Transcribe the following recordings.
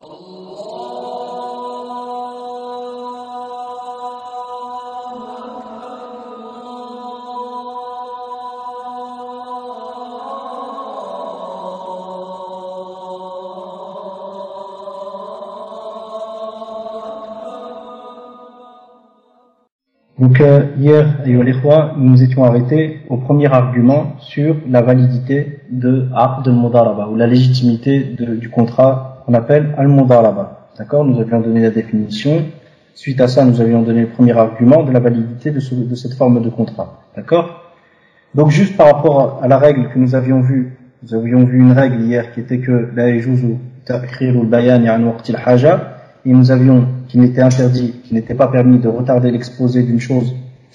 Donc hier, nous nous étions arrêtés au premier argument sur la validité de Aqd al-Mudaraba, ou la légitimité du contrat qu'on appelle al-Mudaraba. D'accord? Nous avions donné la définition. Suite à ça, nous avions donné le premier argument de la validité de cette forme de contrat. D'accord? Donc juste par rapport à la règle que nous avions vue une règle hier qui était que la yajuzu ta'khir al-bayan an waqt al-haja, et nous avions qu'il n'était interdit, qu'il n'était pas permis de retarder l'exposé d'une chose,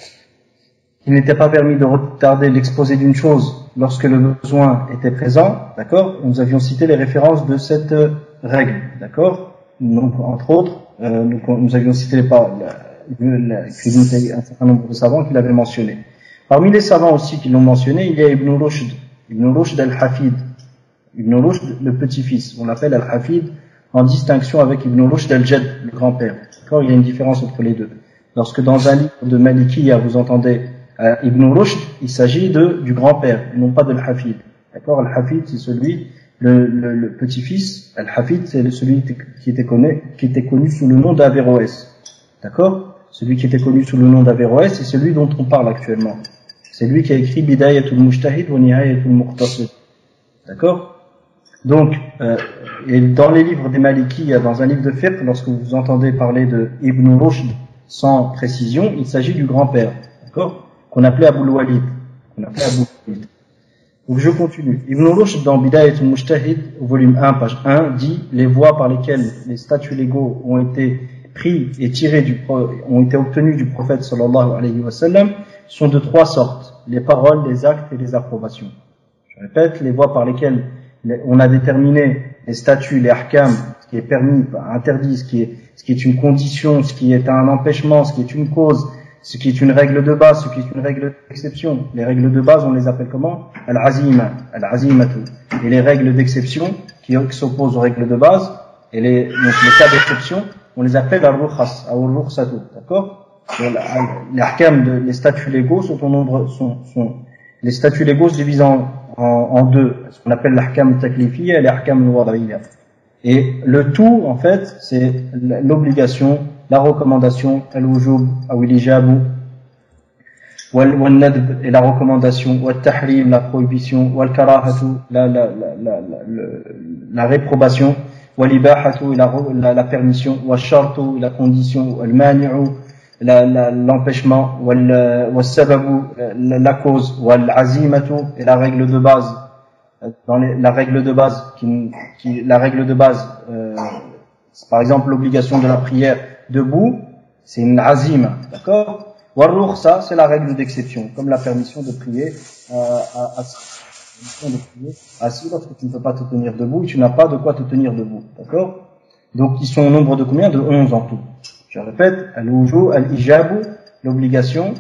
lorsque le besoin était présent, d'accord? Nous avions cité les références de cette règle, d'accord? Donc, entre autres, nous avions cité un certain nombre de savants qui l'avaient mentionné. Parmi les savants aussi qui l'ont mentionné, il y a Ibn Rushd al-Hafid, Ibn Rushd le petit-fils, on l'appelle al-Hafid, en distinction avec Ibn Rushd al-Jadd, le grand-père. D'accord? Il y a une différence entre les deux. Lorsque dans un livre de Malikiya, vous entendez Ibn Rushd, il s'agit du grand-père, non pas de l'Hafid. D'accord? Al-Hafid, c'est le petit-fils. Al-Hafid, c'est celui qui était connu sous le nom d'Averroès. D'accord? Celui qui était connu sous le nom d'Averroès, c'est celui dont on parle actuellement. C'est lui qui a écrit Bidayatul Mujtahid wa Nihayatul Muqtasid. D'accord? Donc, et dans les livres des Maliki, dans un livre de fiqh, lorsque vous entendez parler de Ibn Rushd sans précision, il s'agit du grand-père, d'accord, qu'on appelait Abul Walid. Donc je continue. Ibn Rushd dans Bidayat al-Mujtahid, volume 1, page 1, dit les voies par lesquelles les statuts légaux ont été pris et ont été obtenus du prophète sallallahu alayhi wa sallam sont de trois sortes: les paroles, les actes et les approbations. Je répète, les voies par lesquelles on a déterminé les statuts, les ahkam, ce qui est permis, interdit, ce qui est une condition, ce qui est un empêchement, ce qui est une cause, ce qui est une règle de base, ce qui est une règle d'exception. Les règles de base, on les appelle comment? Al-azimatu. Et les règles d'exception, qui s'opposent aux règles de base, et donc les cas d'exception, on les appelle al-rukhas, ou al-rukhsatu. D'accord? Les ahkam, les statuts légaux les statuts légaux se divisent en deux, ce qu'on appelle l'ahkam taklifiyya et l'ahkam al-wad'iyya. Et le tout, en fait, c'est l'obligation, la recommandation, al-wujub, ou al-ijabu, wal-nadb, et la recommandation, wal-tahrim, la prohibition, wal-karahatu, la réprobation, wal-ibahatu, la permission, wal-shartu, la condition, wal-mani'u, l'empêchement, wal-sababu, la cause, wal-azimatu, et la règle de base. La règle de base, par exemple l'obligation de la prière debout, c'est une azima, d'accord? Wal-rukhsa, c'est la règle d'exception, comme la permission de prier assis lorsque tu ne peux pas te tenir debout et tu n'as pas de quoi te tenir debout, d'accord? Donc ils sont au nombre de combien? De 11 en tout. Je répète, al-wujub, al-ijabu, l'obligation,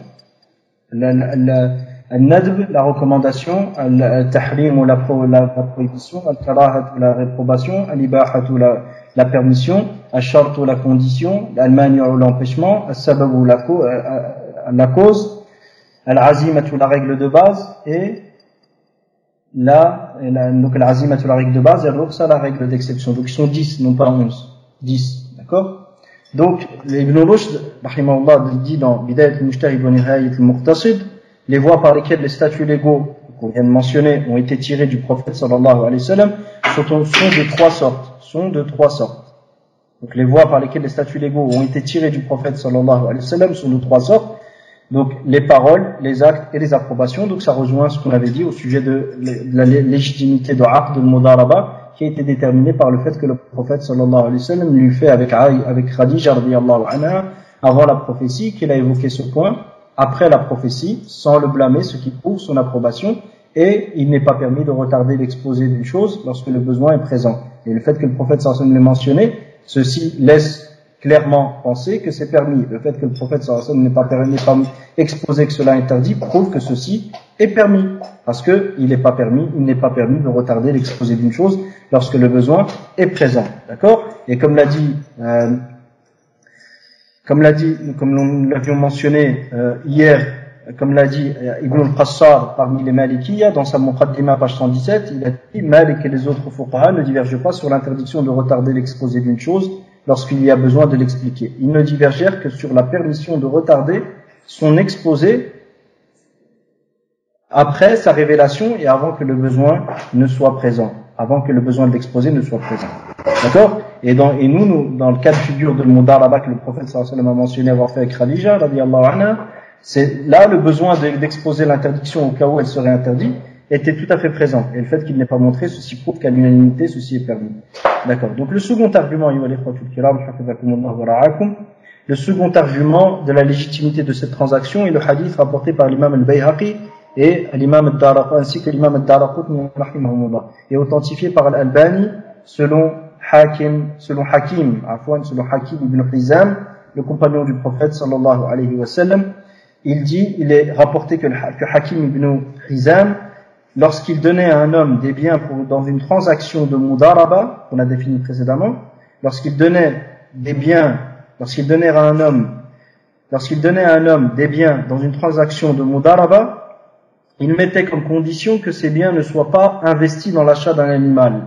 al-nadb, la recommandation, al-tahrim ou la prohibition, al-karahat, la réprobation, al-ibahatu, la permission, al-shartu, la condition, al-mani'u, l'empêchement, al-sababu, la cause, al-azimatu, la règle de base, et donc al-azimatu, la règle de base, et al-rukhsa, la règle d'exception. Donc ils sont 10, non pas 11. 10, d'accord? Donc, Ibn Rushd, rahimahullah, dit dans Bidayat al-Mujtahid wa Nihayat al-Muqtasid, les voies par lesquelles les statuts légaux qu'on vient de mentionner ont été tirés du prophète sallallahu alayhi wa sallam sont de trois sortes. Donc, les voies par lesquelles les statuts légaux ont été tirés du prophète sallallahu alayhi wa sallam sont de trois sortes. Donc, les paroles, les actes et les approbations. Donc, ça rejoint ce qu'on avait dit au sujet de la légitimité de Aqd al-Mudaraba, qui a été déterminé par le fait que le prophète sallallahu alayhi wa sallam lui fait avec Khadija radiyallahu anha avant la prophétie, qu'il a évoqué ce point après la prophétie sans le blâmer, ce qui prouve son approbation, et il n'est pas permis de retarder l'exposé d'une chose lorsque le besoin est présent. Et le fait que le prophète sallallahu alayhi wa sallam l'ait mentionné, ceci laisse clairement pensé que c'est permis. Le fait que le prophète sallallahu alayhi wa sallam n'est pas exposé que cela est interdit prouve que ceci est permis. Parce que il n'est pas permis de retarder l'exposé d'une chose lorsque le besoin est présent. D'accord? Et comme nous l'avions mentionné hier, comme l'a dit Ibn al-Qassar parmi les Malikiyya, dans sa Muqaddima, page 117, il a dit Malik et les autres fuqaha ne divergent pas sur l'interdiction de retarder l'exposé d'une chose lorsqu'il y a besoin de l'expliquer. Ils ne divergèrent que sur la permission de retarder son exposé après sa révélation et avant que le besoin ne soit présent, avant que le besoin de l'exposé ne soit présent. D'accord? Et nous, dans le cas de figure de Mudaraba que le prophète sallallahu alayhi wa sallam a mentionné avoir fait avec Khadija, radiyallahu anha, c'est là le besoin d'exposer l'interdiction au cas où elle serait interdite était tout à fait présent. Et le fait qu'il n'ait pas montré, ceci prouve qu'à l'unanimité, ceci est permis. D'accord. Donc le second argument, le second argument de la légitimité de cette transaction est le hadith rapporté par l'imam al-Bayhaqi et l'imam al-Daraqutni, ainsi que l'imam al-Daraqutni et authentifié par al-Albani selon Hakim ibn Hizam, le compagnon du prophète sallallahu alayhi wa sallam. Il est rapporté que Hakim ibn Hizam, lorsqu'il donnait à un homme des biens dans une transaction de Mudaraba, qu'on a défini précédemment, lorsqu'il donnait à un homme des biens dans une transaction de Mudaraba, il mettait comme condition que ces biens ne soient pas investis dans l'achat d'un animal.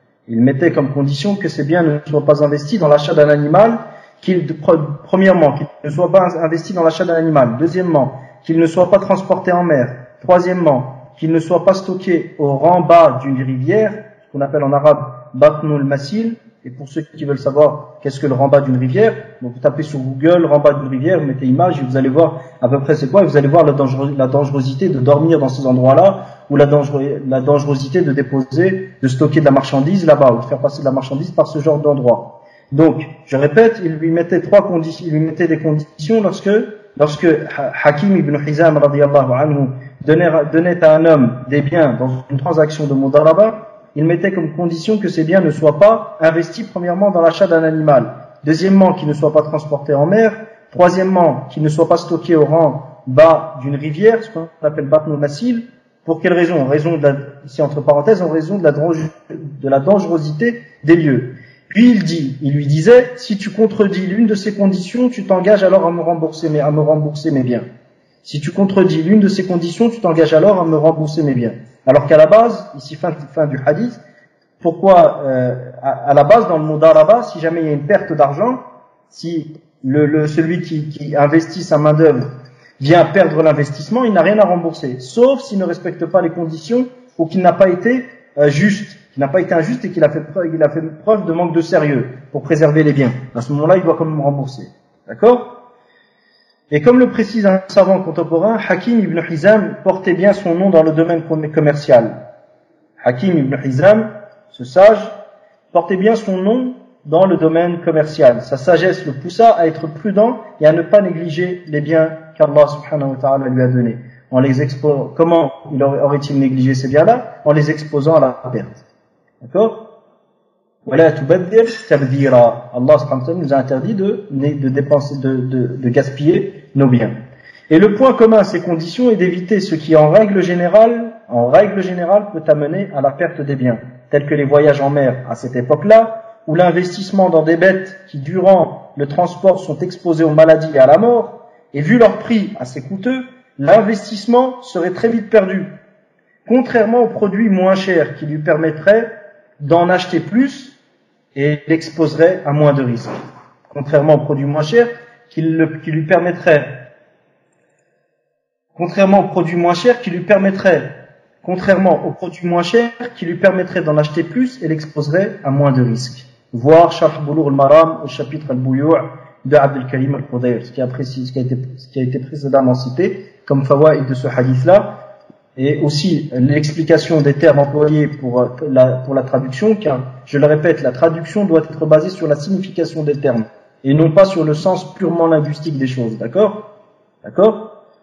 Premièrement, qu'il ne soit pas investi dans l'achat d'un animal. Deuxièmement, qu'il ne soit pas transporté en mer. Troisièmement, qu'il ne soit pas stocké au rang bas d'une rivière, ce qu'on appelle en arabe batnul masil. Et pour ceux qui veulent savoir qu'est-ce que le rang bas d'une rivière, donc vous tapez sur Google rang bas d'une rivière, vous mettez image et vous allez voir à peu près c'est quoi, et vous allez voir la dangerosité de dormir dans ces endroits-là, ou la dangerosité de stocker de la marchandise là-bas, ou de faire passer de la marchandise par ce genre d'endroit. Donc, je répète, il lui mettait des conditions lorsque Hakim ibn Hizam radiyallahu anhu donnait à un homme des biens dans une transaction de Mudaraba, il mettait comme condition que ces biens ne soient pas investis premièrement dans l'achat d'un animal, deuxièmement qu'ils ne soient pas transportés en mer, troisièmement qu'ils ne soient pas stockés au rang bas d'une rivière, ce qu'on appelle batnul masil. Pour quelle raison? Ici entre parenthèses, en raison de la dangerosité des lieux. Puis il lui disait, si tu contredis l'une de ces conditions, tu t'engages alors à me rembourser mes biens. Si tu contredis l'une de ces conditions, tu t'engages alors à me rembourser mes biens. Alors qu'à la base, ici fin du hadith, pourquoi à la base dans le Mudaraba, si jamais il y a une perte d'argent, si celui qui investit sa main d'œuvre vient perdre l'investissement, il n'a rien à rembourser, sauf s'il ne respecte pas les conditions ou qu'il n'a pas été injuste et qu'il a fait preuve de manque de sérieux pour préserver les biens. À ce moment-là, il doit quand même rembourser. D'accord? Et comme le précise un savant contemporain, Hakim ibn Hizam portait bien son nom dans le domaine commercial. Hakim ibn Hizam, ce sage, portait bien son nom dans le domaine commercial. Sa sagesse le poussa à être prudent et à ne pas négliger les biens qu'Allah subhanahu wa ta'ala lui a donnés. Comment aurait-il négligé ces biens-là? En les exposant à la perte. D'accord? Allah subhanahu wa ta'ala nous a interdit de dépenser, de gaspiller nos biens. Et le point commun à ces conditions est d'éviter ce qui en règle générale peut amener à la perte des biens, tels que les voyages en mer à cette époque-là, ou l'investissement dans des bêtes qui durant le transport sont exposées aux maladies et à la mort, et vu leur prix assez coûteux, l'investissement serait très vite perdu, contrairement aux produits moins chers qui lui permettraient d'en acheter plus et l'exposerait à moins de risques. Contrairement aux produits moins chers qui lui permettraient d'en acheter plus et l'exposerait à moins de risques. Voir Sharh Bulugh al-Maram au chapitre al-Buyu' de Abdel Karim al-Khudayr, ce qui a été précédemment cité comme fawaïd de ce hadith-là, et aussi l'explication des termes employés pour la traduction, car, je le répète, la traduction doit être basée sur la signification des termes, et non pas sur le sens purement linguistique des choses, d'accord?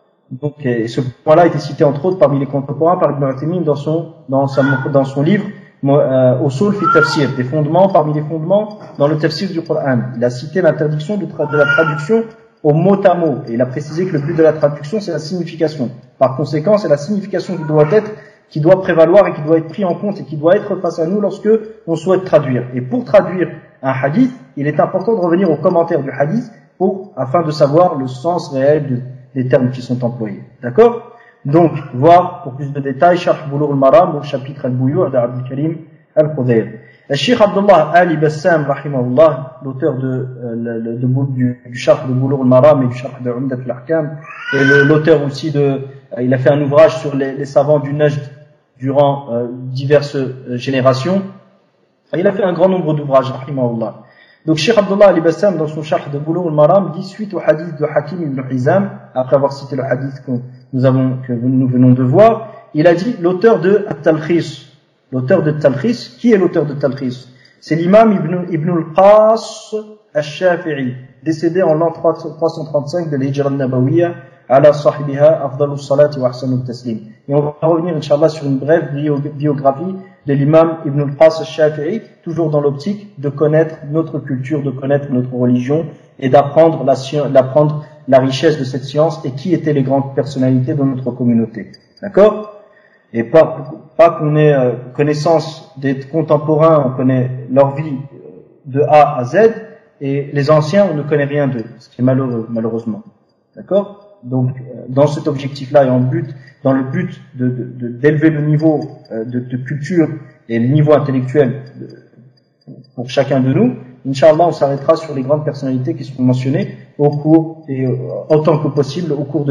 Donc, ce point-là a été cité entre autres parmi les contemporains par Ibn Uthaymin dans son livre usul fi tafsir, des fondements parmi les fondements dans le tafsir du Coran. Il a cité l'interdiction de la traduction au mot à mot, et il a précisé que le but de la traduction c'est la signification. Par conséquent, c'est la signification qui doit prévaloir et qui doit être pris en compte et qui doit être face à nous lorsque on souhaite traduire. Et pour traduire un hadith, il est important de revenir aux commentaires du hadith afin de savoir le sens réel des termes qui sont employés. D'accord? Donc, voir pour plus de détails, Sharh Bulugh al-Maram, au chapitre al-Buyu' d'Abdul Karim al-Khudayr. Le Cheikh Abdullah Ali Bassam, rahimahullah, l'auteur du Sharh de Bulugh al-Maram et du Sharh de Umdat al-Ahkam, et l'auteur aussi il a fait un ouvrage sur les savants du Najd durant diverses générations. Et il a fait un grand nombre d'ouvrages, rahimahullah. Donc, Cheikh Abdullah Ali Bassam, dans son Sharh de Bulugh al-Maram, dit, suite au hadith de Hakim ibn Hizam, après avoir cité le hadith que nous venons de voir, il a dit l'auteur de At-Talkhis. L'auteur de Talkhis, qui est l'auteur de Talkhis? C'est l'imam Ibn al-Qas al-Shafi'i, décédé en l'an 335 de l'Hijra al-Nabawiyya, ala sahibiha afdalus salati wa ahsanut taslim. Et on va revenir, Inch'Allah, sur une brève biographie de l'imam Ibn al-Qas al-Shafi'i, toujours dans l'optique de connaître notre culture, de connaître notre religion, et d'apprendre la richesse de cette science et qui étaient les grandes personnalités de notre communauté. D'accord? Et pas qu'on ait connaissance des contemporains, on connaît leur vie de A à Z, et les anciens, on ne connaît rien d'eux, ce qui est malheureux, malheureusement. D'accord? Donc, dans cet objectif-là et dans le but d'élever le niveau de culture et le niveau intellectuel pour chacun de nous, Inch'Allah, on s'arrêtera sur les grandes personnalités qui sont mentionnées autant que possible au cours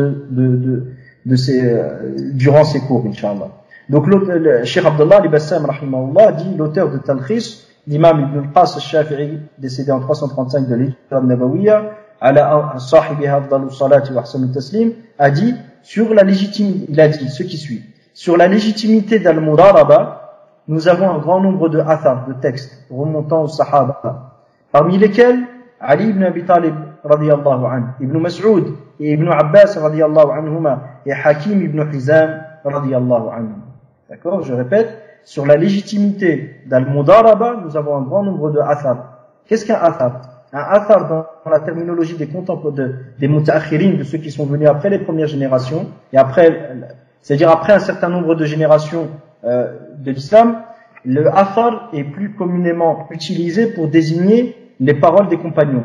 durant ces cours, Inch'Allah. Donc, le Cheikh Abdullah Ali Bassam, rahimahullah, dit, l'auteur de Talkhis, l'imam Ibn al-Qas al-Shafi'i, décédé en 335 de l'Hijra al-Nabawiyya, ala sahibiha afdalus salati wa ahsanut taslim, a dit, il a dit ce qui suit. Sur la légitimité d'al-Mudaraba, nous avons un grand nombre de athar, de textes, remontant aux Sahaba, parmi lesquels Ali ibn Abi Talib, radiyallahu anhu, Ibn Mas'ud et Ibn Abbas, radiyallahu anhuma, et Hakim ibn Hizam, radiyallahu anhu. D'accord? Je répète, sur la légitimité d'al-Mudaraba, nous avons un grand nombre de athar. Qu'est-ce qu'un athar? Un athar, dans la terminologie des mutaakhirin, de ceux qui sont venus après les premières générations, et c'est-à-dire après un certain nombre de générations de l'islam, le athar est plus communément utilisé pour désigner les paroles des compagnons.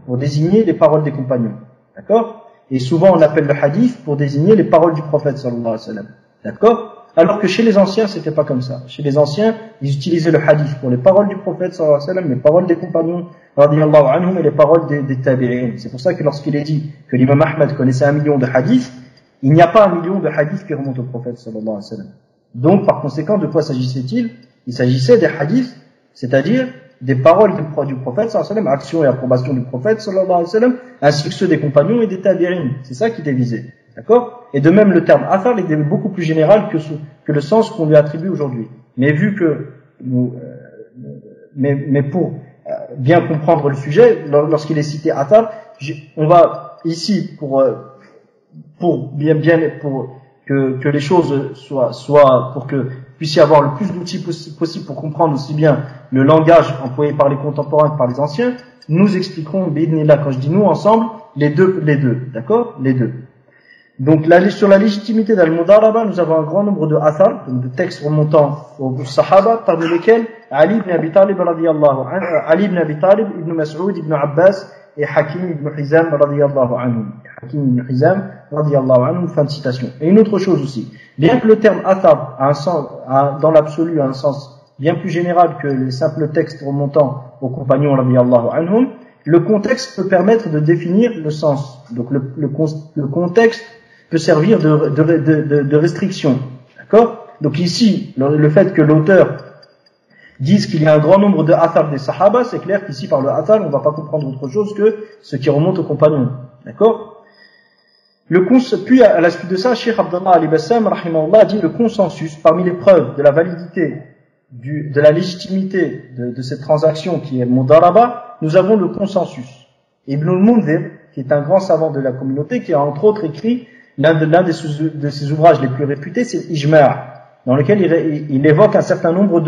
D'accord? Et souvent on appelle le hadith pour désigner les paroles du prophète sallallahu alayhi wa sallam. D'accord? Alors que chez les anciens, c'était pas comme ça. Chez les anciens, ils utilisaient le hadith pour les paroles du prophète sallallahu alayhi wa sallam, les paroles des compagnons radiyallahu anhum et les paroles des tabi'in. C'est pour ça que lorsqu'il est dit que l'imam Ahmad connaissait 1 million de hadiths, il n'y a pas 1 million de hadiths qui remontent au prophète sallallahu alayhi wa sallam. Donc, par conséquent, de quoi s'agissait-il? Il s'agissait des hadiths, c'est-à-dire des paroles du prophète sallallahu alayhi wa sallam, actions et approbation du prophète sallallahu alayhi wa sallam, ainsi que ceux des compagnons et des tabi'in. C'est ça qui était visé. D'accord? Et de même, le terme athar est beaucoup plus général que le sens qu'on lui attribue aujourd'hui. Mais vu que mais pour bien comprendre le sujet, lorsqu'il est cité athar, on va ici pour que les choses soient pour que puissiez avoir le plus d'outils possible pour comprendre aussi bien le langage employé par les contemporains que par les anciens, nous expliquerons, là, quand je dis nous ensemble, les deux, d'accord? Les deux. Donc, sur la légitimité d'al-Mudaraba, nous avons un grand nombre de athar, de textes remontant aux Sahaba, parmi lesquels Ali ibn Abi Talib, Ali ibn Abi Talib, Ibn Mas'ud, Ibn Abbas, et Hakim ibn Hizam, radiyallahu anhu. Hakim ibn Hizam, radiyallahu anhu, fin de citation. Et une autre chose aussi. Bien que le terme athar dans l'absolu, a un sens bien plus général que les simples textes remontant aux compagnons, radiyallahu anhum, le contexte peut permettre de définir le sens. Donc, le contexte peut servir de restriction. D'accord? Donc ici, le fait que l'auteur dise qu'il y a un grand nombre de athar des sahaba, c'est clair qu'ici, par le athar, on ne va pas comprendre autre chose que ce qui remonte aux compagnons. D'accord? Puis, à la suite de ça, Cheikh Abdullah Ali Bassam, rahimahullah, dit le consensus parmi les preuves de la validité, de la légitimité de cette transaction qui est Mudaraba, nous avons le consensus. Ibn al-Mundhir, qui est un grand savant de la communauté, qui a entre autres écrit l'un de ses ouvrages les plus réputés, c'est Ijma', dans lequel il évoque un certain nombre de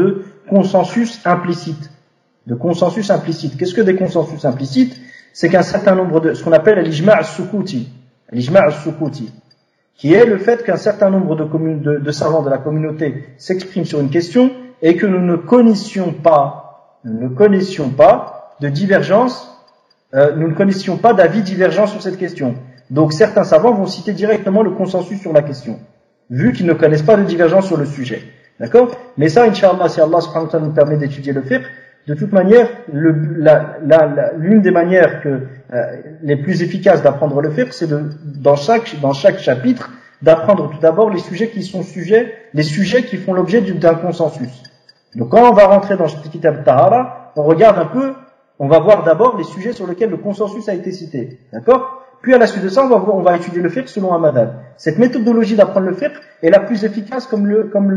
consensus implicite. De consensus implicite. Qu'est-ce que des consensus implicites? C'est qu'un certain nombre de, ce qu'on appelle l'ijma' as-sukuti. L'ijma' as-sukuti. Qui est le fait qu'un certain nombre de savants de la communauté s'expriment sur une question et que nous ne connaissions pas de divergence, nous ne connaissions pas d'avis divergents sur cette question. Donc certains savants vont citer directement le consensus sur la question, vu qu'ils ne connaissent pas de divergence sur le sujet. D'accord? Mais ça, Inch'Allah, si Allah subhanahu wa ta'ala nous permet d'étudier le fiqh, de toute manière, l'une des manières les plus efficaces d'apprendre le fiqh, c'est dans chaque chapitre, d'apprendre tout d'abord les sujets qui font l'objet d'un consensus. Donc quand on va rentrer dans ce kitab Tahara, on regarde un peu, on va voir d'abord les sujets sur lesquels le consensus a été cité. D'accord? Puis à la suite de ça, on va étudier le fiqh selon un madhab. Cette méthodologie d'apprendre le fiqh est la plus efficace comme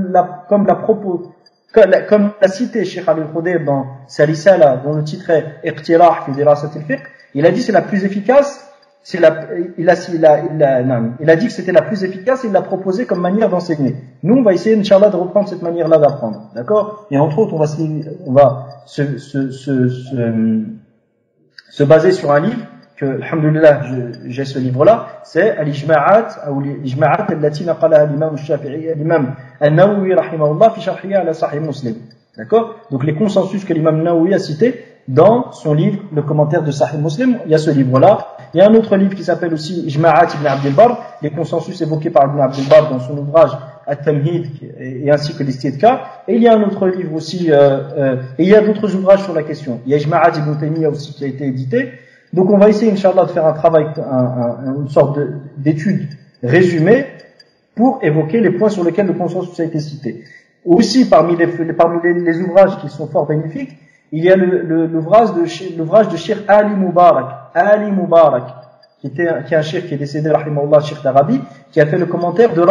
l'a cité Cheikh al-Khudayr dans sa risala, dont le titre est Iqtirah fi dirasat al-fiqh. Il a dit c'est la plus efficace, il a dit que c'était la plus efficace et il l'a proposé comme manière d'enseigner. Nous, on va essayer, Inch'Allah, de reprendre cette manière-là d'apprendre. D'accord? Et entre autres, on va se baser sur un livre que, alhamdulillah, j'ai ce livre-là, c'est Al-Ijma'at, ou l'Ijma'at allati naqalaha l'imam al-Shafi'i, l'imam al-Nawawi, rahimahullah, fi sharhiya ala Sahih Muslim. D'accord? Donc, les consensus que l'imam Nawawi a cités dans son livre, le commentaire de Sahih Muslim, il y a ce livre-là. Il y a un autre livre qui s'appelle aussi Ijma'at ibn Abd al-Barr, les consensus évoqués par Ibn Abd al-Barr dans son ouvrage At-Tamhid, et ainsi que l'Istidka. Et il y a un autre livre aussi, et il y a d'autres ouvrages sur la question. Il y a Ijma'at ibn Taymiyyah aussi qui a été édité. Donc on va essayer, Inch'Allah, de faire un travail, une sorte d'étude résumée pour évoquer les points sur lesquels le consensus a été cité. Aussi, parmi les ouvrages qui sont fort bénéfiques, il y a l'ouvrage de Cheikh Ali Mubarak, qui est un cheikh qui est décédé, rahimahullah, cheikh d'Arabie, qui a fait le commentaire de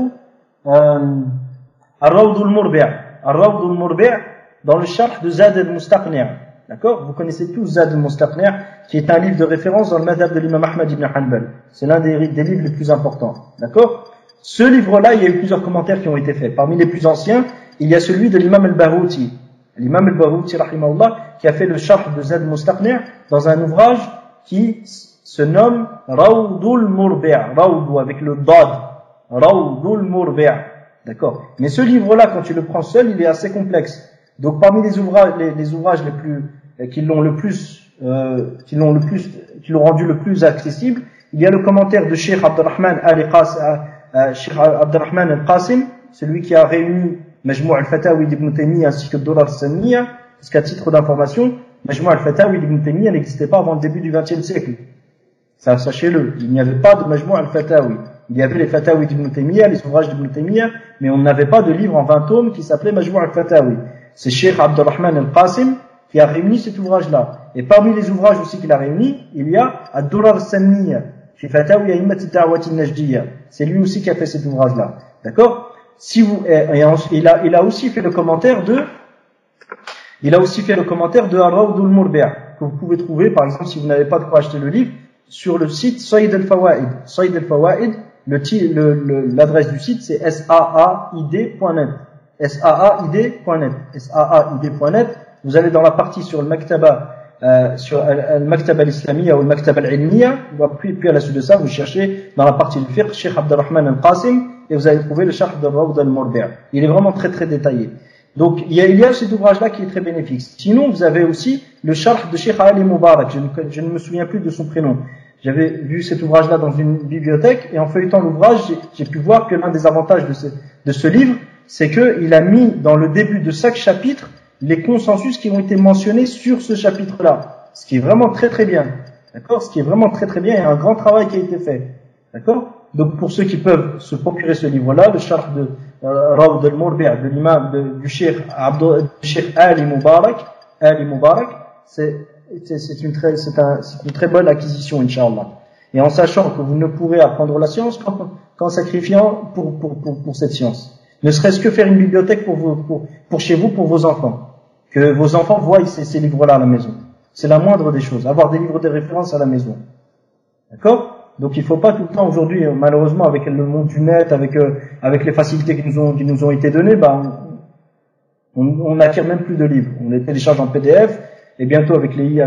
Ar-Rawd al-Murbi' dans le sharh de Zad al-Mustaqni'. D'accord? Vous connaissez tous Zad al-Mustaqni', qui est un livre de référence dans le madhab de l'imam Ahmad ibn Hanbal. C'est l'un des livres les plus importants. D'accord? Ce livre-là, il y a eu plusieurs commentaires qui ont été faits. Parmi les plus anciens, il y a celui de l'imam al-Barouti. L'imam al-Barouti, rahimahullah, qui a fait le sharh de Zad al-Mustaqni' dans un ouvrage qui se nomme Rawdul Murbi'. Rawdu avec le dad. Rawdul Murbi'. D'accord? Mais ce livre-là, quand tu le prends seul, il est assez complexe. Donc parmi les ouvrages les plus qui l'ont rendu le plus accessible, il y a le commentaire de Cheikh Abdurrahman al-Qasim, celui qui a réuni Majmou' al-Fatawi d'Ibn Taymiyyah ainsi que Durar al-Saniyya, parce qu'à titre d'information, Majmou' al-Fatawi d'Ibn Taymiyyah n'existait pas avant le début du XXe siècle. Ça, sachez-le, il n'y avait pas de Majmou' al-Fatawi. Il y avait les Fatawi d'Ibn Taymiyyah, les ouvrages d'Ibn Taymiyyah, mais on n'avait pas de livre en 20 tomes qui s'appelait Majmou' al-Fatawi. C'est Cheikh Abdurrahman al-Qasim qui a réuni cet ouvrage-là. Et parmi les ouvrages aussi qu'il a réunis, il y a Ad-Durar al-Saniyya, fi Fatawi A'immat ad-Da'wat an-Najdiyya. C'est lui aussi qui a fait cet ouvrage-là. D'accord? Il a aussi fait le commentaire de Ar-Rawd al-Murbi' que vous pouvez trouver, par exemple, si vous n'avez pas de quoi acheter le livre, sur le site Saïd al-Fawaid. Saïd al-Fawaid, l'adresse du site, c'est saaid.net. saaid.net. Vous allez dans la partie sur le Maktaba, sur al-Maktaba al-Islamiyya ou al-Maktaba al-Ilmiyya, puis à la suite de ça, vous cherchez dans la partie du fiqh, Cheikh Abdurrahman al-Qasim, et vous allez trouver le sharh de Rawd al-Murbi'. Il est vraiment très très détaillé. Donc il y a cet ouvrage-là qui est très bénéfique. Sinon, vous avez aussi le sharh de Cheikh Ali Mubarak. Je ne me souviens plus de son prénom. J'avais vu cet ouvrage-là dans une bibliothèque, et en feuilletant l'ouvrage, j'ai pu voir que l'un des avantages de ce livre, c'est qu'il a mis dans le début de chaque chapitre les consensus qui ont été mentionnés sur ce chapitre-là. Ce qui est vraiment très très bien. D'accord? Ce qui est vraiment très très bien, il y a un grand travail qui a été fait. D'accord? Donc pour ceux qui peuvent se procurer ce livre-là, le sharh de Rawd al-Murbi' de l'imam du Cheikh Ali Mubarak, c'est une très bonne acquisition, Inch'Allah. Et en sachant que vous ne pourrez apprendre la science qu'en sacrifiant pour cette science. Ne serait-ce que faire une bibliothèque pour chez vous, pour vos enfants. Que vos enfants voient ces livres-là à la maison. C'est la moindre des choses. Avoir des livres de référence à la maison. D'accord? Donc il faut pas tout le temps aujourd'hui, malheureusement, avec le monde du net, avec les facilités qui nous ont été données, On n'acquiert même plus de livres. On les télécharge en PDF et bientôt avec les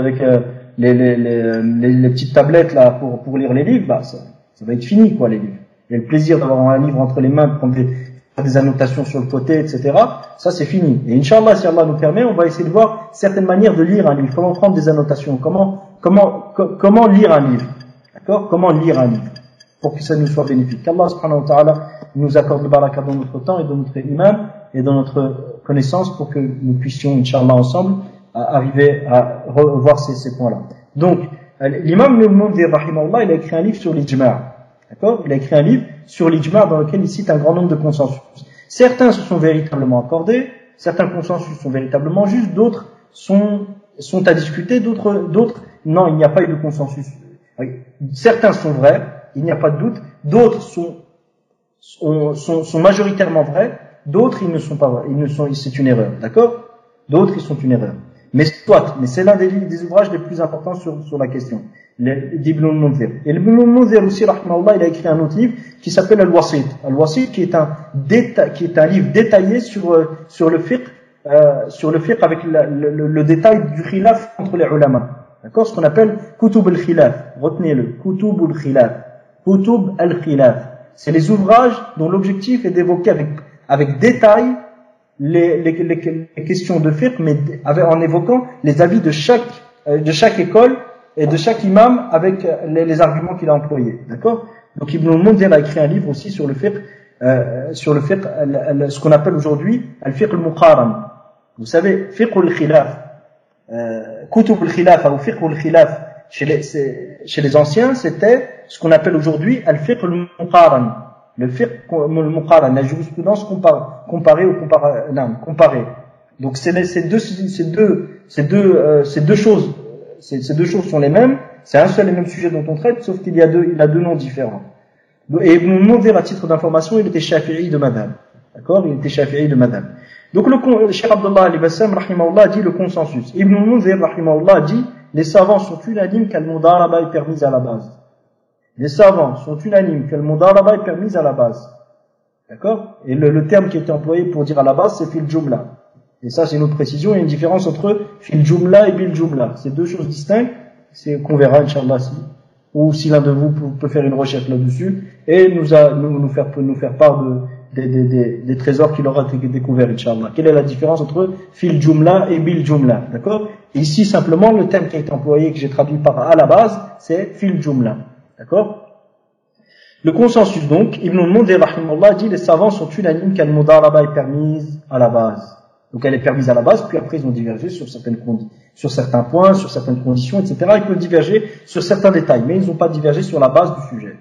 petites tablettes là pour lire les livres, bah ça va être fini quoi les livres. Et le plaisir d'avoir un livre entre les mains, prendre des annotations sur le côté, etc. Ça c'est fini. Et Inch'Allah, si Allah nous permet, on va essayer de voir certaines manières de lire un livre. Comment prendre des annotations, comment lire un livre, d'accord? Comment lire un livre pour que ça nous soit bénéfique. Qu'Allah subhanahu wa ta'ala nous accorde le baraka dans notre temps et dans notre iman et dans notre connaissance pour que nous puissions, Inch'Allah, ensemble, arriver à revoir ces points-là. Donc, l'imam Ibn al-Mundhir, rahimahullah, il a écrit un livre sur l'ijma'. D'accord? Il a écrit un livre sur l'ijma' dans lequel il cite un grand nombre de consensus. Certains se sont véritablement accordés, certains consensus sont véritablement justes, d'autres sont à discuter, d'autres, non, il n'y a pas eu de consensus. Certains sont vrais, il n'y a pas de doute, d'autres sont majoritairement vrais, d'autres ils ne sont pas vrais, c'est une erreur, d'accord? D'autres ils sont une erreur. Mais c'est l'un des ouvrages les plus importants sur la question, d'Ibn al-Mundhir. Et Ibn al-Mundhir aussi, rahimahullah, il a écrit un autre livre qui s'appelle Al-Wasit. Al-Wasit qui est un livre détaillé sur le fiqh avec le détail du khilaf entre les ulama. D'accord? Ce qu'on appelle Kutub al-Khilaf. Retenez-le. Kutub al-Khilaf. Kutub al-Khilaf. C'est les ouvrages dont l'objectif est d'évoquer avec détail les questions de fiqh, mais en évoquant les avis de chaque école et de chaque imam avec les arguments qu'il a employés. D'accord? Donc Ibn al-Mundhir a écrit un livre aussi sur le fiqh, ce qu'on appelle aujourd'hui al-fiqh al-muqaran. Vous savez, fiqh al-khilaf, kutub al-khilaf ou fiqh al-khilaf chez les anciens, c'était ce qu'on appelle aujourd'hui al-fiqh al-muqaran. Le fiqh al-muqaran, la jurisprudence comparée. Donc ces deux choses sont les mêmes, c'est un seul et même sujet dont on traite, sauf qu'il a deux noms différents. Et Ibn al-Mundhir, à titre d'information, il était shafi'i de madhab. D'accord? Il était shafi'i de madhab. Donc le Cheikh Abdullah al-Bassam, rahimahullah, dit le consensus. Ibn al-Mundhir, rahimahullah, dit les savants sont unanimes qu'al-mudaraba est permise à la base. Les savants sont unanimes que le mudaraba est permise à la base. D'accord? Et le terme qui était employé pour dire à la base, c'est fil jumla. Et ça, c'est une autre précision. Il y a une différence entre fil jumla et bil jumla. C'est deux choses distinctes. C'est qu'on verra, Inch'Allah, ou si l'un de vous peut faire une recherche là-dessus et nous faire part des trésors qu'il aura découvert, Inch'Allah. Quelle est la différence entre fil jumla et bil jumla? D'accord? Ici, simplement, le terme qui a été employé, que j'ai traduit par à la base, c'est fil jumla. D'accord? Le consensus donc, Ibn al-Mundhir rahimahullah dit les savants sont unanimes qu'al-mudaraba est permise à la base. Donc elle est permise à la base, puis après ils ont divergé sur certains points, sur certaines conditions, etc. Ils peuvent diverger sur certains détails, mais ils n'ont pas divergé sur la base du sujet.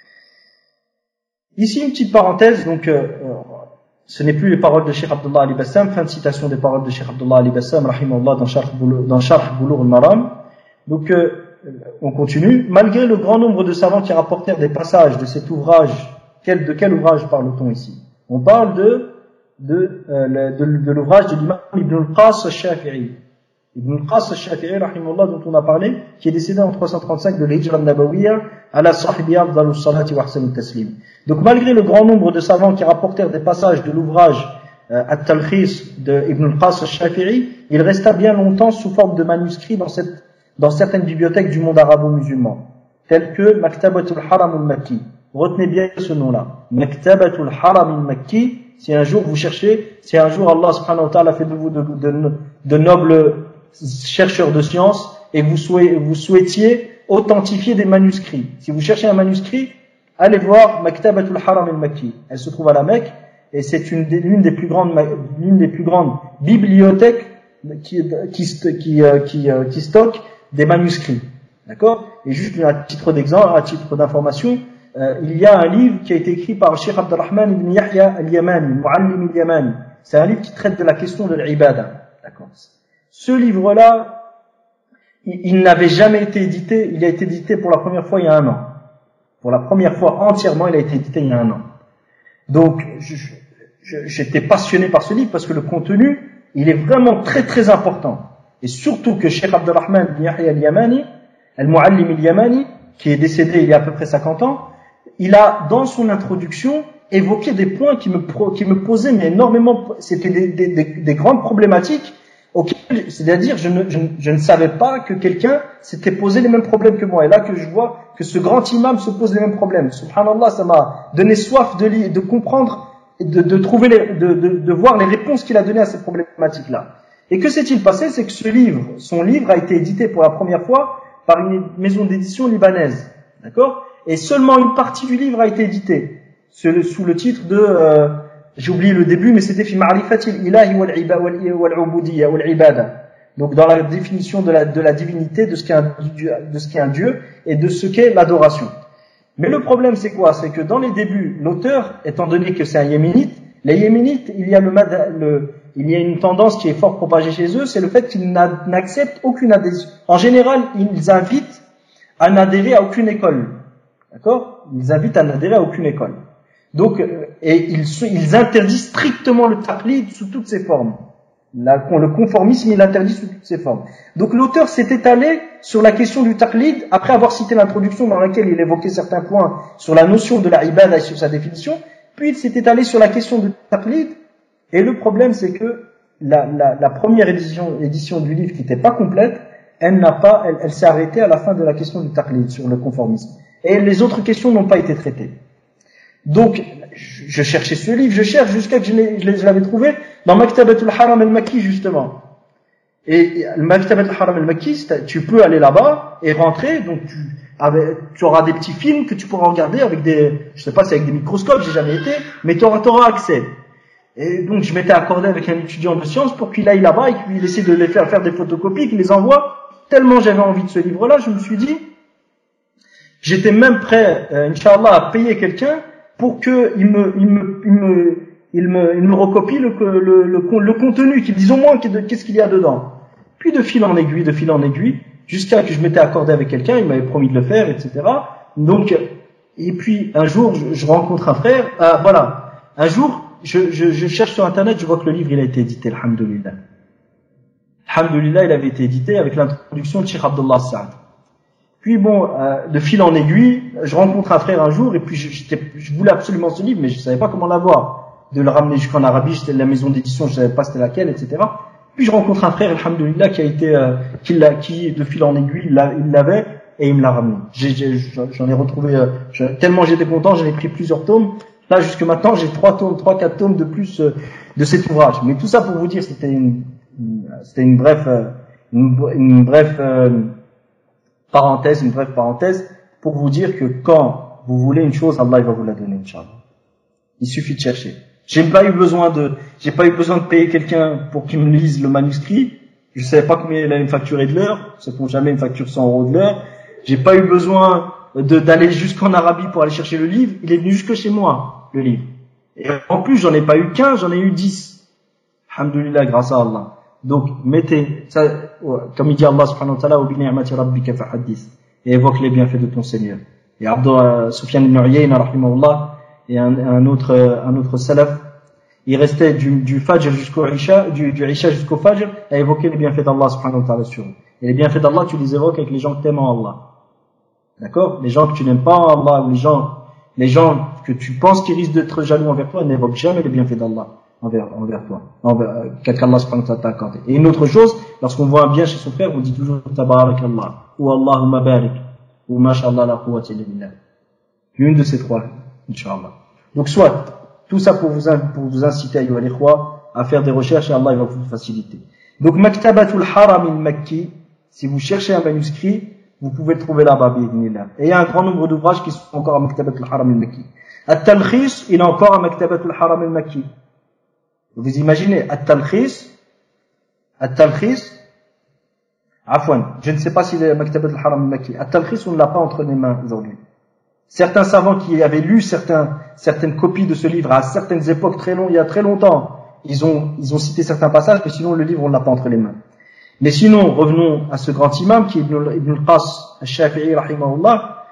Ici une petite parenthèse, donc ce n'est plus les paroles de Cheikh Abdullah Ali Bassam, fin de citation des paroles de Cheikh Abdullah Ali Bassam rahimahullah dans Sharh Bulugh al-Maram. Donc on continue. Malgré le grand nombre de savants qui rapportèrent des passages de cet ouvrage, de quel ouvrage parle-t-on ici? On parle de l'ouvrage de l'imam Ibn al-Qas al-Shafi'i. Ibn al-Qas al-Shafi'i, rahimahullah, dont on a parlé, qui est décédé en 335 de l'Hijra al-Nabawiyya, ala sahibiyya afdalus salati wa ahsanut taslim. Donc malgré le grand nombre de savants qui rapportèrent des passages de l'ouvrage At-Talkhis de Ibn al-Qas al-Shafi'i, il resta bien longtemps sous forme de manuscrits dans certaines bibliothèques du monde arabo-musulman, telles que Maktabatul Haram al-Makki. Retenez bien ce nom-là. Maktabatul Haram al-Makki. Si un jour Allah subhanahu wa ta'ala fait de vous de nobles chercheurs de sciences et vous souhaitiez authentifier des manuscrits. Si vous cherchez un manuscrit, allez voir Maktabatul Haram al-Makki. Elle se trouve à la Mecque et c'est l'une des plus grandes bibliothèques qui stocke des manuscrits. D'accord? Et juste à titre d'exemple, à titre d'information, il y a un livre qui a été écrit par Cheikh Abdurrahman ibn Yahya al-Yamani, Muallim al-Yamani. C'est un livre qui traite de la question de l'ibada. D'accord? Ce livre-là, il n'avait jamais été édité, il a été édité pour la première fois il y a 1 an. Pour la première fois entièrement, il a été édité il y a 1 an. Donc, j'étais passionné par ce livre parce que le contenu, il est vraiment très très important. Et surtout que Cheikh Abdurrahman ibn Yahya al-Yamani, al-Muallim al-Yamani, qui est décédé il y a à peu près 50 ans, il a, dans son introduction, évoqué des points qui me posaient mais énormément, c'était des grandes problématiques auxquelles, c'est-à-dire je ne savais pas que quelqu'un s'était posé les mêmes problèmes que moi. Et là que je vois que ce grand imam se pose les mêmes problèmes. Subhanallah, ça m'a donné soif de comprendre, de trouver de voir les réponses qu'il a données à ces problématiques-là. Et que s'est-il passé? C'est que son livre a été édité pour la première fois par une maison d'édition libanaise. D'accord? Et seulement une partie du livre a été éditée. Sous le titre de, j'ai oublié le début, mais c'était fi ma'rifatil ilahi wal-ubudiyya wal-ibada. Donc dans la définition de la divinité, de ce qu'est un Dieu et de ce qu'est l'adoration. Mais le problème c'est quoi? C'est que dans les débuts, l'auteur, étant donné que c'est un yéménite, les yéménites, il y a une tendance qui est fort propagée chez eux, c'est le fait qu'ils n'acceptent aucune adhésion. En général, ils invitent à n'adhérer à aucune école. D'accord? Ils invitent à n'adhérer à aucune école. Donc, et ils interdisent strictement le taqlid sous toutes ses formes. Le conformisme, il l'interdit sous toutes ses formes. Donc l'auteur s'est étalé sur la question du taqlid, après avoir cité l'introduction dans laquelle il évoquait certains points sur la notion de la ibada et sur sa définition, puis il s'est étalé sur la question du taqlid, et le problème c'est que la première édition du livre qui n'était pas complète, elle s'est arrêtée à la fin de la question du taqlid sur le conformisme. Et les autres questions n'ont pas été traitées. Donc, je cherchais ce livre, jusqu'à que je l'avais trouvé dans Maktabatul Haram al-Makki, justement. Et Maktabatul Haram al-Makki, tu peux aller là-bas et rentrer, donc tu auras des petits films que tu pourras regarder avec je sais pas si avec des microscopes, j'ai jamais été, mais tu auras accès. Et donc, je m'étais accordé avec un étudiant de sciences pour qu'il aille là-bas et qu'il essaie de les faire des photocopies, qu'il les envoie. Tellement j'avais envie de ce livre-là, je me suis dit, j'étais même prêt, Inch'Allah, à payer quelqu'un pour que il me recopie le contenu, qu'il me dise au moins qu'est-ce qu'il y a dedans. Puis de fil en aiguille, jusqu'à que je m'étais accordé avec quelqu'un, il m'avait promis de le faire, etc. Donc, et puis un jour, je rencontre un frère, un jour, je cherche sur internet, je vois que le livre il a été édité, alhamdoulilah. Alhamdoulilah, il avait été édité avec l'introduction de Cheikh Abdullah Saad. Puis bon, de fil en aiguille, je rencontre un frère un jour, et puis je voulais absolument ce livre, mais je savais pas comment l'avoir. De le ramener jusqu'en Arabie, c'était la maison d'édition, je savais pas c'était laquelle, etc. Puis je rencontre un frère, alhamdoulilah, qui de fil en aiguille, il l'avait, et il me l'a ramené. J'en ai retrouvé, tellement j'étais content, j'en ai pris plusieurs tomes. Là, jusque maintenant, j'ai 3-4 tomes de plus de cet ouvrage. Mais tout ça pour vous dire, c'était une brève parenthèse pour vous dire que quand vous voulez une chose, Allah il va vous la donner, Inch'Allah. Il suffit de chercher. J'ai pas eu besoin de payer quelqu'un pour qu'il me lise le manuscrit. Je savais pas combien il allait me facturer de l'heure. Ça compte jamais une facture 100 € de l'heure. J'ai pas eu besoin d'aller jusqu'en Arabie pour aller chercher le livre. Il est venu jusque chez moi, le livre. Et en plus, j'en ai pas eu 15, j'en ai eu 10. Alhamdulillah, grâce à Allah. Donc, mettez, ça, comme il dit Allah subhanahu wa ta'ala, wa bi ni'mati rabbika fahaddith, et évoque les bienfaits de ton Seigneur. Et Sufyan ibn Uyayna, rahimahullah, et un autre salaf, il restait du Fajr jusqu'au Isha, du Isha jusqu'au Fajr, à évoquer les bienfaits d'Allah subhanahu wa ta'ala sur eux. Et les bienfaits d'Allah, tu les évoques avec les gens que t'aimes en Allah. D'accord? Les gens que tu n'aimes pas en Allah, ou les gens que tu penses qui risquent d'être jaloux envers toi, n'évoquent jamais les bienfaits d'Allah envers toi, qu'Allah subhanahu wa ta'ala t'a accordé. Et une autre chose, lorsqu'on voit un bien chez son frère, on dit toujours Tabarakallah, ou Allahumma barik, ou Masha'Allah la quwwata illa billah. Une de ces trois, Inch'Allah. Donc soit, tout ça pour vous inciter à l'ikhwa, à faire des recherches, et Allah il va vous faciliter. Donc Maktabatul Haram al-Makki, si vous cherchez un manuscrit, vous pouvez le trouver là-bas, bi'idhnillah. Et il y a un grand nombre d'ouvrages qui sont encore à Maktabatul Haram al-Makki. At-Talkhis, il est encore à Maktabatul Haram al-Makki. Vous imaginez, At-Talkhis, Afwan, je ne sais pas s'il est à Maktabatul Haram al-Makki. At-Talkhis, on ne l'a pas entre les mains aujourd'hui. Certains savants qui avaient lu certaines copies de ce livre à certaines époques il y a très longtemps, ils ont cité certains passages, mais sinon le livre on ne l'a pas entre les mains. Mais sinon, revenons à ce grand imam qui est Ibn al-Qas al-Shafi'i rahimahullah.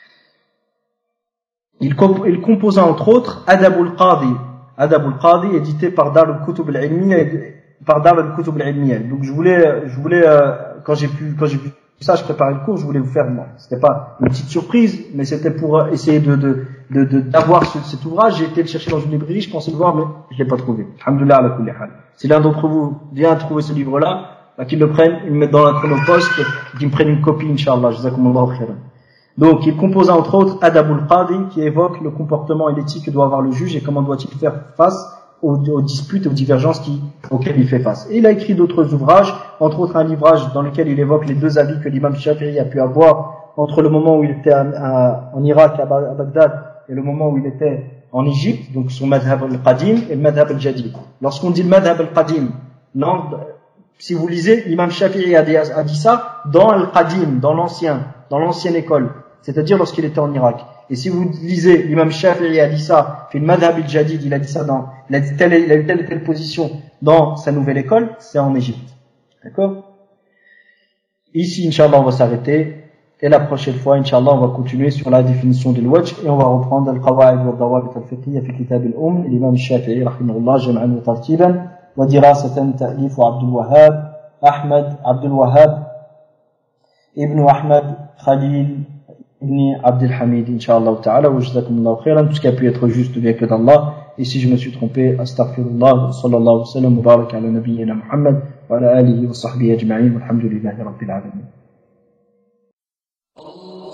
Il composa entre autres Adabul Qadi édité par Dar al-Kutub al-Ilmiya, Donc je voulais quand j'ai vu ça, je préparais le cours, je voulais vous faire, c'était pas une petite surprise, mais c'était pour essayer d'avoir cet ouvrage. J'ai été le chercher dans une librairie, je pensais le voir, mais je l'ai pas trouvé. Alhamdoulilah ala kulli hal. Si l'un d'entre vous vient trouver ce livre-là, bah, qu'il le prenne, il me mette dans la chronopost, qu'il me prenne une copie, Inch'Allah, jazakumullahu khairan. Donc, il composa entre autres Adabul Qadi, qui évoque le comportement et l'éthique que doit avoir le juge et comment doit-il faire face aux disputes et aux divergences auxquelles il fait face. Et il a écrit d'autres ouvrages, entre autres un livrage dans lequel il évoque les deux avis que l'imam Shafi'i a pu avoir entre le moment où il était en Irak, à Bagdad, et le moment où il était en Égypte, donc son madhab al-qadim et le madhab al-jadid. Lorsqu'on dit le madhab al-qadim, si vous lisez, l'imam Shafi'i a dit ça dans al-qadim, dans l'ancienne école, c'est-à-dire lorsqu'il était en Irak. Et si vous lisez, l'imam Shafi'i a dit ça, puis le madhab al-jadid, il a dit ça il a eu telle et telle position dans sa nouvelle école, c'est en Égypte. D'accord? Ici, Inch'Allah, on va s'arrêter. Et la prochaine fois, Inch'Allah, on va continuer sur la définition de l'wajh et on va reprendre al-qawa'id wa dawabit al-fiqhiyya fi kitab al-Umm, l'imam Shafi'i, rahimahullah, jam'an wa tartiban, wa dirasatan ta'lif wa Abdul Wahhab, Abdul Wahhab, ibn Ahmad, Khalil, ibn Abdul Hamid, Inch'Allah ta'ala, wa jazakumullahu khairan, tout ce qui a pu être juste bien que d'Allah. Et si je me suis trompé, astaghfirullah, sallallahu alayhi wa sallam, wa baraka ala nabiyyina Muhammad, wa ala alihi wa sahbihi ajma'in, walhamdulillahi rabbil alamin.